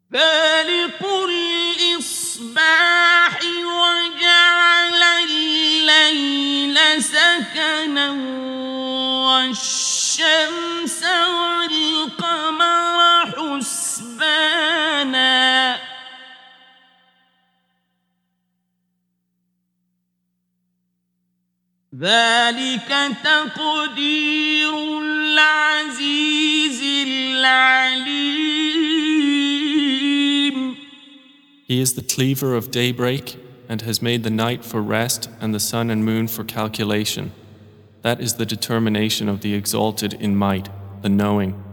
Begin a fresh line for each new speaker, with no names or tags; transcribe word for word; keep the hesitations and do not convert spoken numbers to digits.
فالق الإصباح وجعل الليل سكنا والشمس والقمر حسبانا ذلك تقدير العزيز العليم.
He is the cleaver of daybreak and has made the night for rest and the sun and moon for calculation. That is the determination of the exalted in might, the knowing.